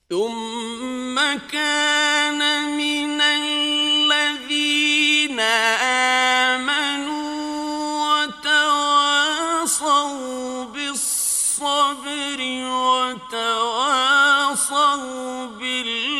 ثم كان من الذين آمنوا وتواصوا بالصبر وتواصوا بالله